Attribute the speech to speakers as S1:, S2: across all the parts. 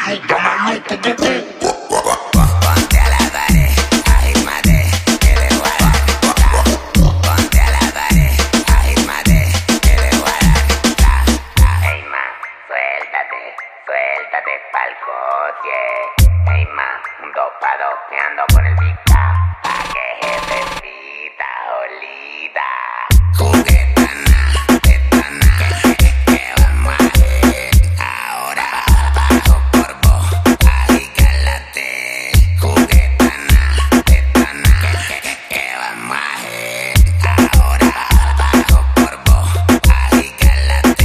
S1: Ponte a la pared, agírmate, que te voy a dar. Ponte a la pared, agírmate, que te voy a dar. Ey, ma, suéltate pa'l coche. Ey, ma, un 2 pa' 2, me ando con el pica. Pa' que jefecita, olita. Juguetana, tetana, que vamos a ver. Ahora bajo por vos, ahí cálate. Juguetana, tetana, que vamos a ver. Ahora bajo por vos, ahí cálate.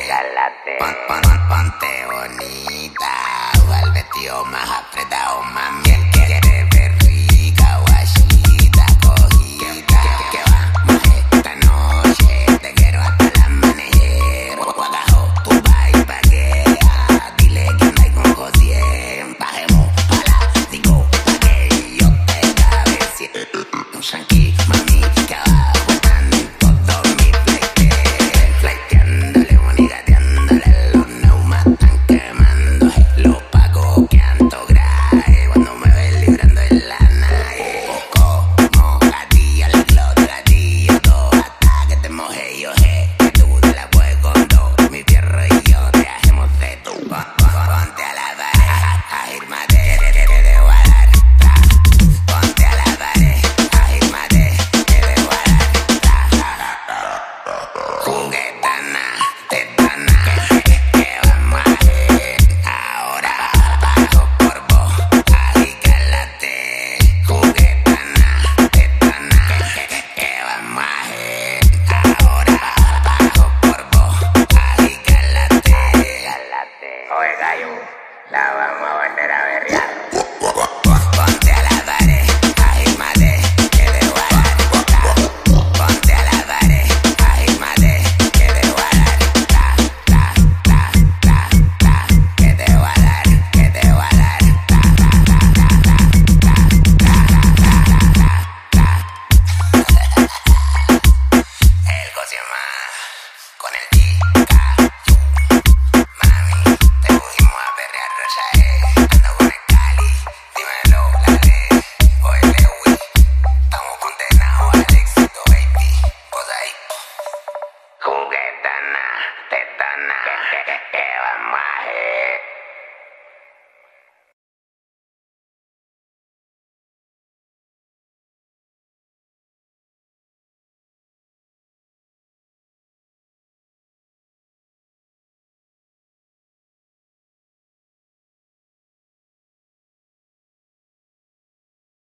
S1: Ponte bonita, usa el vestido más apretado, mami. Que te ve rica, guachita, cojita. Que vamos esta noche, te quiero hasta el amanecer. Guagajo, tú vas y paguea. Dile que anda con José. Bajemos a las 5 pa' que yo te cabecee. Un shanky, mami, que abajo están todos mis fletes. Fleteándole, monigateándole, los neumas están quemando. Los pagos que ando graje cuando me ves librando en la nave. Como gatillo, la clota, gatillo, todo hasta que te moje yo, que tú te la puedes con dos. Mi fierro y yo te hacemos de tú. Ponte a la pared, agírmate, que te voy a dar. Ponte a la pared, agírmate, que te voy a dar. Juguetana, tetana, que vamos a ver. Ahora bajo por vos, ahí cálate. Juguetana, tetana, que vamos a ver. Ahora bajo por vos, ahí cálate. Oye, gallo, la vamos a volver a berrear.